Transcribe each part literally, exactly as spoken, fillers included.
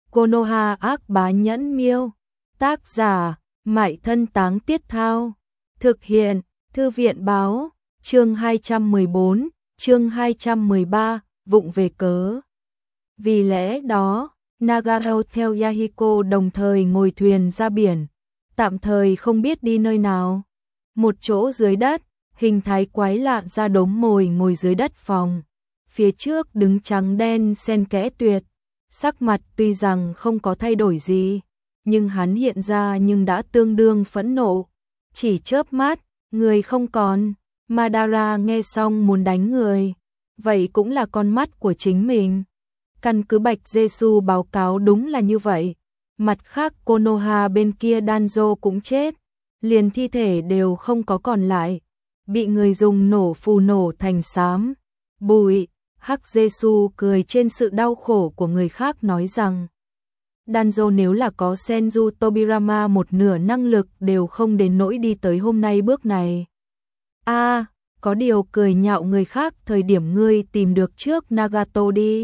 Konoha ác bá nhẫn miêu. Tác giả, Mại Thân Táng Tiết Thao. Thực hiện, Thư viện báo, chương hai trăm mười bốn, chương hai trăm mười ba, vụng về cớ. Vì lẽ đó, Nagao theo Yahiko đồng thời ngồi thuyền ra biển, tạm thời không biết đi nơi nào. Một chỗ dưới đất, hình thái quái lạ ra đốm mồi ngồi dưới đất phòng. Phía trước đứng trắng đen xen kẽ tuyệt, sắc mặt tuy rằng không có thay đổi gì, nhưng hắn hiện ra nhưng đã tương đương phẫn nộ. Chỉ chớp mắt, người không còn. Madara nghe xong muốn đánh người, vậy cũng là con mắt của chính mình. Căn cứ Bạch Giê-xu báo cáo đúng là như vậy. Mặt khác Konoha bên kia Danzo cũng chết, liền thi thể đều không có còn lại, bị người dùng nổ phù nổ thành xám bụi. Hắc Giê-xu cười trên sự đau khổ của người khác nói rằng Danzo nếu là có Senju Tobirama một nửa năng lực đều không đến nỗi đi tới hôm nay bước này. A, à, có điều cười nhạo người khác thời điểm ngươi tìm được trước Nagato đi.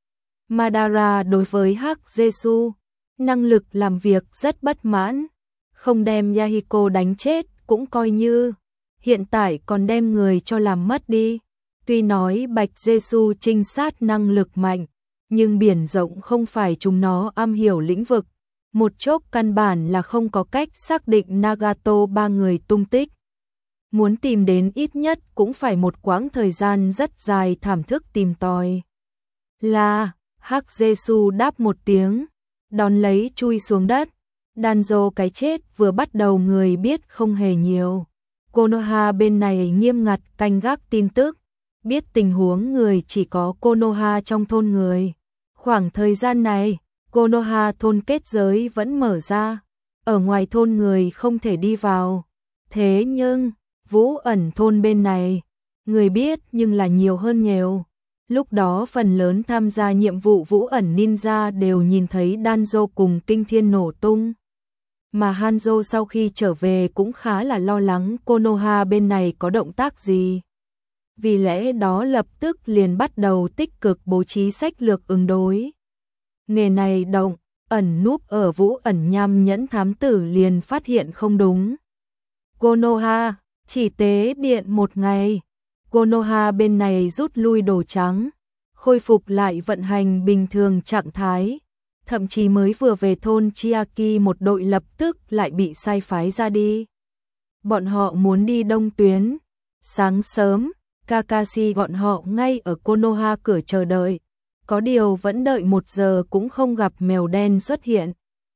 Madara đối với Hắc Giê-xu, năng lực làm việc rất bất mãn, không đem Yahiko đánh chết cũng coi như, hiện tại còn đem người cho làm mất đi. Tuy nói Bạch Giê-xu trinh sát năng lực mạnh, nhưng biển rộng không phải chúng nó am hiểu lĩnh vực, một chốc căn bản là không có cách xác định Nagato ba người tung tích. Muốn tìm đến ít nhất cũng phải một quãng thời gian rất dài thảm thức tìm tòi. Là, Hắc Giê-xu đáp một tiếng, đón lấy chui xuống đất. Danzo cái chết vừa bắt đầu người biết không hề nhiều. Konoha bên này nghiêm ngặt canh gác tin tức, biết tình huống người chỉ có Konoha trong thôn người. Khoảng thời gian này, Konoha thôn kết giới vẫn mở ra, ở ngoài thôn người không thể đi vào. Thế nhưng, Vũ ẩn thôn bên này, người biết nhưng là nhiều hơn nhiều. Lúc đó phần lớn tham gia nhiệm vụ Vũ ẩn ninja đều nhìn thấy Danzo cùng kinh thiên nổ tung. Mà Hanzo sau khi trở về cũng khá là lo lắng Konoha bên này có động tác gì. Vì lẽ đó lập tức liền bắt đầu tích cực bố trí sách lược ứng đối. Nghề này động, ẩn núp ở Vũ ẩn nham nhẫn thám tử liền phát hiện không đúng. Konoha, chỉ tế điện một ngày. Konoha bên này rút lui đồ trắng, khôi phục lại vận hành bình thường trạng thái. Thậm chí mới vừa về thôn Chiaki một đội lập tức lại bị sai phái ra đi. Bọn họ muốn đi đông tuyến. Sáng sớm, Kakashi bọn họ ngay ở Konoha cửa chờ đợi. Có điều vẫn đợi một giờ cũng không gặp mèo đen xuất hiện.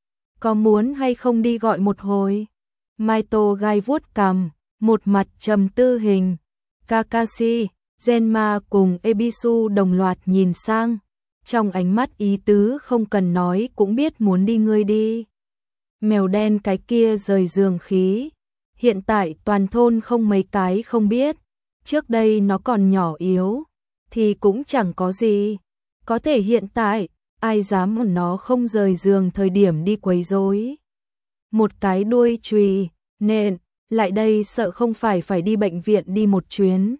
Có muốn hay không đi gọi một hồi? Maito gai vuốt cằm, một mặt trầm tư hình. Kakashi, Zenma cùng Ebisu đồng loạt nhìn sang. Trong ánh mắt ý tứ không cần nói cũng biết muốn đi ngươi đi. Mèo đen cái kia rời giường khí. Hiện tại toàn thôn không mấy cái không biết. Trước đây nó còn nhỏ yếu, thì cũng chẳng có gì. Có thể hiện tại, ai dám mà nó không rời giường thời điểm đi quấy rối. Một cái đuôi chùy, nện, lại đây sợ không phải phải đi bệnh viện đi một chuyến.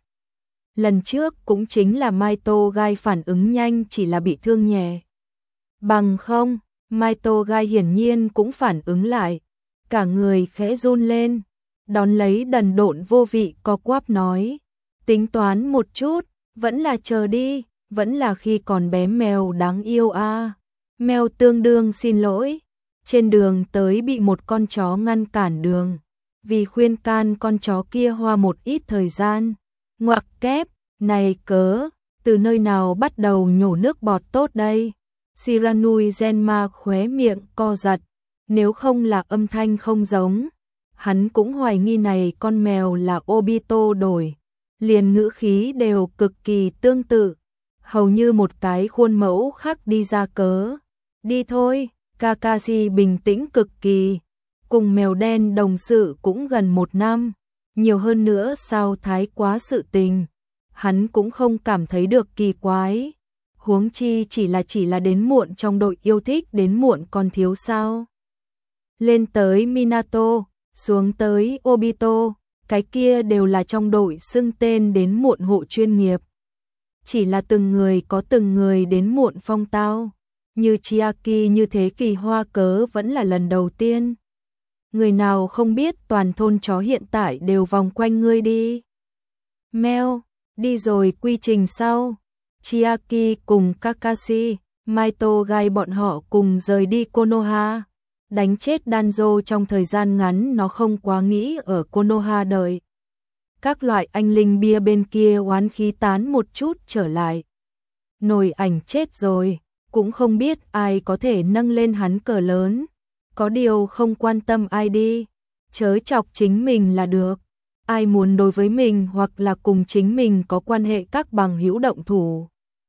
Lần trước cũng chính là Maito gai phản ứng nhanh chỉ là bị thương nhẹ. Bằng không, Maito gai hiển nhiên cũng phản ứng lại. Cả người khẽ run lên, đón lấy đần độn vô vị co quắp nói. Tính toán một chút, vẫn là chờ đi, vẫn là khi còn bé mèo đáng yêu a. À. Mèo tương đương xin lỗi. Trên đường tới bị một con chó ngăn cản đường. Vì khuyên can con chó kia hoa một ít thời gian. Ngoặc kép, này cớ, từ nơi nào bắt đầu nhổ nước bọt tốt đây? Shiranui Zenma khóe miệng co giật, nếu không là âm thanh không giống. Hắn cũng hoài nghi này con mèo là Obito đổi, liền ngữ khí đều cực kỳ tương tự, hầu như một cái khuôn mẫu khác đi ra cớ. Đi thôi, Kakashi bình tĩnh cực kỳ, cùng mèo đen đồng sự cũng gần một năm. Nhiều hơn nữa sao thái quá sự tình, hắn cũng không cảm thấy được kỳ quái. Huống chi chỉ là chỉ là đến muộn trong đội yêu thích đến muộn còn thiếu sao. Lên tới Minato, xuống tới Obito, cái kia đều là trong đội xưng tên đến muộn hộ chuyên nghiệp. Chỉ là từng người có từng người đến muộn phong tao. như Chiaki như thế kỳ hoa cớ vẫn là lần đầu tiên. Người nào không biết toàn thôn chó hiện tại đều vòng quanh ngươi đi. Mèo, đi rồi quy trình sau. Chiaki cùng Kakashi, Maito Gai bọn họ cùng rời đi Konoha. Đánh chết Danzo trong thời gian ngắn nó không quá nghĩ ở Konoha đợi. Các loại anh linh bia bên kia oán khí tán một chút trở lại. Nổi ảnh chết rồi, cũng không biết ai có thể nâng lên hắn cờ lớn. Có điều không quan tâm ai đi, chớ chọc chính mình là được. Ai muốn đối với mình hoặc là cùng chính mình có quan hệ các bằng hữu động thủ.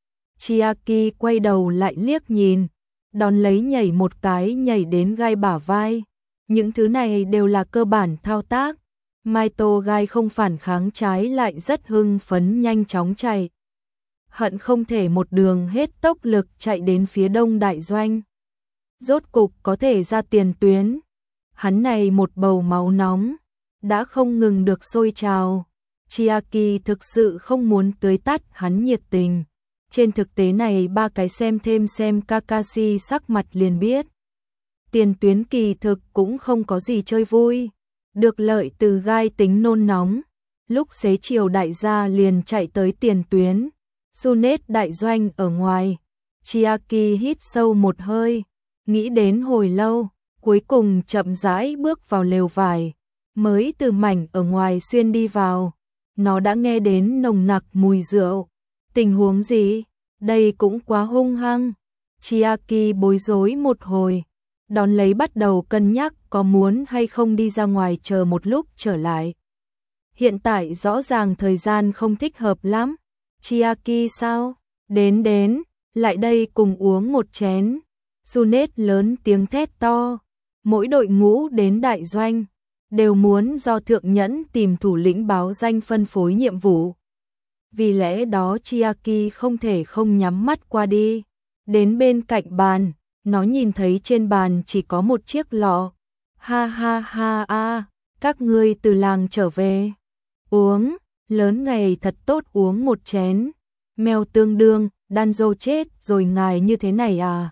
Chiaki quay đầu lại liếc nhìn, đón lấy nhảy một cái nhảy đến Gai bả vai. Những thứ này đều là cơ bản thao tác. Maito Gai không phản kháng, trái lại rất hưng phấn nhanh chóng chạy. Hận không thể một đường hết tốc lực chạy đến phía đông đại doanh. Rốt cục có thể ra tiền tuyến. Hắn này một bầu máu nóng, đã không ngừng được sôi trào. Chiaki thực sự không muốn tưới tắt hắn nhiệt tình. Trên thực tế này ba cái xem thêm xem Kakashi sắc mặt liền biết. Tiền tuyến kỳ thực cũng không có gì chơi vui. Được lợi từ Gai tính nôn nóng. Lúc xế chiều đại gia liền chạy tới tiền tuyến. Sunet đại doanh ở ngoài. Chiaki hít sâu một hơi. Nghĩ đến hồi lâu. Cuối cùng chậm rãi bước vào lều vải. Mới từ mảnh ở ngoài xuyên đi vào. Nó đã nghe đến nồng nặc mùi rượu. Tình huống gì? Đây cũng quá hung hăng. Chiaki bối rối một hồi. Đón lấy bắt đầu cân nhắc có muốn hay không đi ra ngoài chờ một lúc trở lại. Hiện tại rõ ràng thời gian không thích hợp lắm. Chiaki sao? Đến đến, lại đây cùng uống một chén. Sunet lớn tiếng thét to. Mỗi đội ngũ đến đại doanh đều muốn do thượng nhẫn tìm thủ lĩnh báo danh phân phối nhiệm vụ. Vì lẽ đó Chiaki không thể không nhắm mắt qua đi. Đến bên cạnh bàn, nó nhìn thấy trên bàn chỉ có một chiếc lọ. Ha ha ha a, các ngươi từ làng trở về. Uống, lớn ngày thật tốt uống một chén. Mèo tương đương, Danzo chết rồi ngài như thế này à?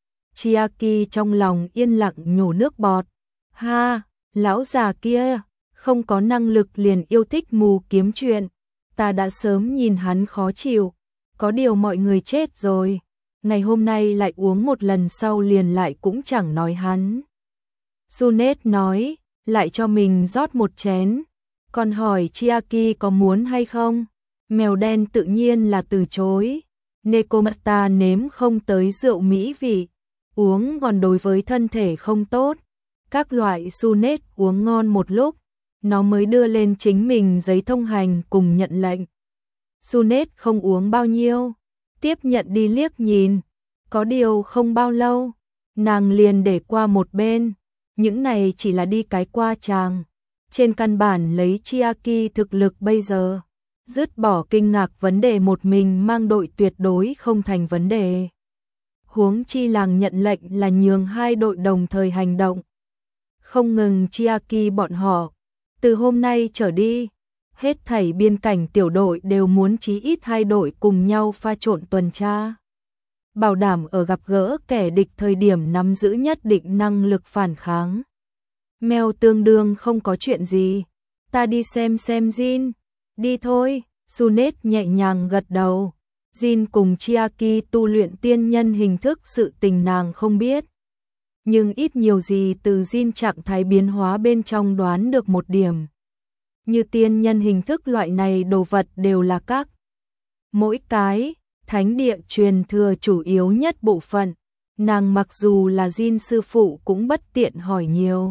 Chiaki trong lòng yên lặng nhổ nước bọt. Ha, lão già kia, không có năng lực liền yêu thích mù kiếm chuyện. Ta đã sớm nhìn hắn khó chịu. Có điều mọi người chết rồi. Ngày hôm nay lại uống một lần sau liền lại cũng chẳng nói hắn. Sunet nói, lại cho mình rót một chén. Còn hỏi Chiaki có muốn hay không? Mèo đen tự nhiên là từ chối. Nekomata nếm không tới rượu mỹ vị. Uống còn đối với thân thể không tốt. Các loại Sunet uống ngon một lúc. Nó mới đưa lên chính mình giấy thông hành cùng nhận lệnh. Sunet không uống bao nhiêu. Tiếp nhận đi liếc nhìn. Có điều không bao lâu. Nàng liền để qua một bên. Những này chỉ là đi cái qua chàng. Trên căn bản lấy Chiaki thực lực bây giờ. Dứt bỏ kinh ngạc vấn đề một mình mang đội tuyệt đối không thành vấn đề. Huống chi làng nhận lệnh là nhường hai đội đồng thời hành động. Không ngừng Chiaki bọn họ. Từ hôm nay trở đi, hết thảy biên cảnh tiểu đội đều muốn chí ít hai đội cùng nhau pha trộn tuần tra. Bảo đảm ở gặp gỡ kẻ địch thời điểm nắm giữ nhất định năng lực phản kháng. Mèo tương đương không có chuyện gì. Ta đi xem xem Jin. Đi thôi, Sunet nhẹ nhàng gật đầu. Jin cùng Chiaki tu luyện tiên nhân hình thức sự tình nàng không biết. Nhưng ít nhiều gì từ Jin trạng thái biến hóa bên trong đoán được một điểm. Như tiên nhân hình thức loại này đồ vật đều là các. Mỗi cái, thánh địa truyền thừa chủ yếu nhất bộ phận. Nàng mặc dù là Jin sư phụ cũng bất tiện hỏi nhiều.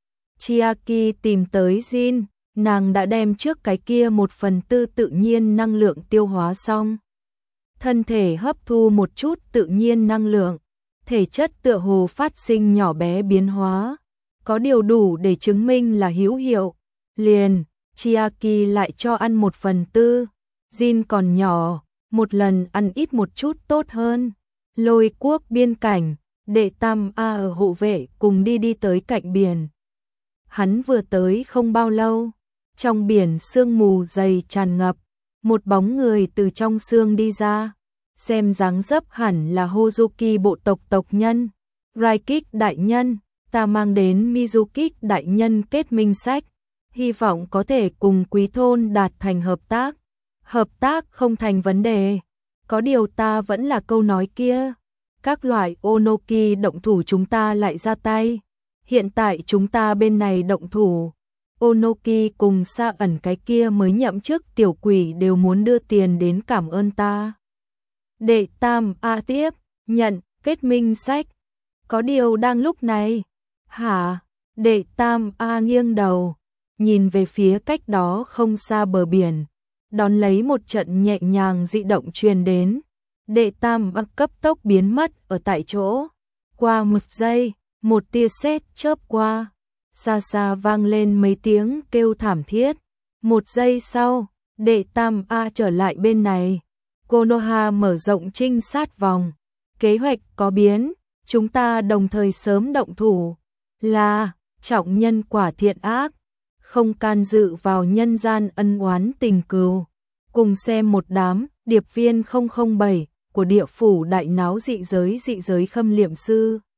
Chiaki tìm tới Jin, nàng đã đem trước cái kia một phần tư tự nhiên năng lượng tiêu hóa xong. Thân thể hấp thu một chút tự nhiên năng lượng. Thể chất tựa hồ phát sinh nhỏ bé biến hóa, có điều đủ để chứng minh là hữu hiệu. Liền, Chiaki lại cho ăn một phần tư. Jin còn nhỏ, một lần ăn ít một chút tốt hơn. Lôi quốc biên cảnh, đệ tam A ở hộ vệ cùng đi đi tới cạnh biển. Hắn vừa tới không bao lâu, trong biển sương mù dày tràn ngập, một bóng người từ trong sương đi ra. xem dáng dấp hẳn là Hozuki bộ tộc tộc nhân. Raikik đại nhân, ta mang đến Mizukik đại nhân kết minh sách, hy vọng có thể cùng quý thôn đạt thành hợp tác. Hợp tác không thành vấn đề, có điều ta vẫn là câu nói kia, các loại Onoki động thủ chúng ta lại ra tay. Hiện tại chúng ta bên này động thủ, Onoki cùng Sa ẩn cái kia mới nhậm chức tiểu quỷ đều muốn đưa tiền đến cảm ơn ta. Đệ Tam A tiếp nhận kết minh sách. Có điều đang lúc này, hả? Đệ Tam A nghiêng đầu, nhìn về phía cách đó không xa bờ biển, đón lấy một trận nhẹ nhàng dị động truyền đến. Đệ Tam A cấp tốc biến mất ở tại chỗ. Qua một giây, một tia sét chớp qua, xa xa vang lên mấy tiếng kêu thảm thiết. Một giây sau, Đệ Tam A trở lại bên này. Konoha mở rộng trinh sát vòng. Kế hoạch có biến, chúng ta đồng thời sớm động thủ. Là, trọng nhân quả thiện ác, không can dự vào nhân gian ân oán tình cừu. Cùng xem một đám điệp viên không không bảy của địa phủ đại náo dị giới dị giới khâm liệm sư.